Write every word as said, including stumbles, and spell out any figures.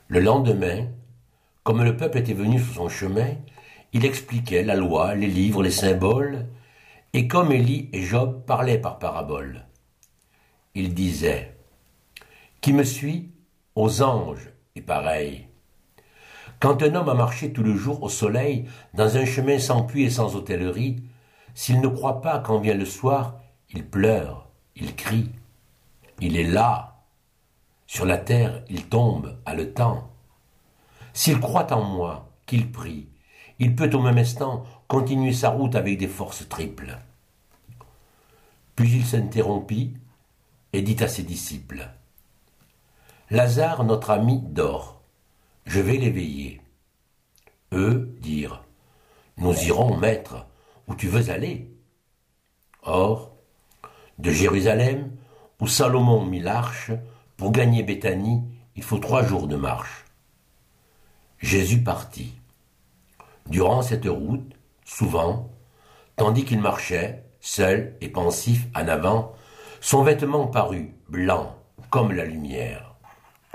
Le lendemain, comme le peuple était venu sur son chemin, il expliquait la loi, les livres, les symboles, et comme Élie et Job parlaient par paraboles. Il disait « Qui me suit, aux anges est pareil. Quand un homme a marché tout le jour au soleil, dans un chemin sans puits et sans hôtellerie, s'il ne croit pas quand vient le soir, il pleure, il crie. Il est là. Sur la terre, il tombe, haletant. S'il croit en moi, qu'il prie, il peut au même instant continuer sa route avec des forces triples. » Puis il s'interrompit et dit à ses disciples « Lazare, notre ami, dort. Je vais l'éveiller. » Eux dirent « Nous irons, maître, où tu veux aller. » Or, de Jérusalem, où Salomon mit l'arche, pour gagner Béthanie, il faut trois jours de marche. Jésus partit. Durant cette route, souvent, tandis qu'il marchait, seul et pensif en avant, son vêtement parut blanc comme la lumière.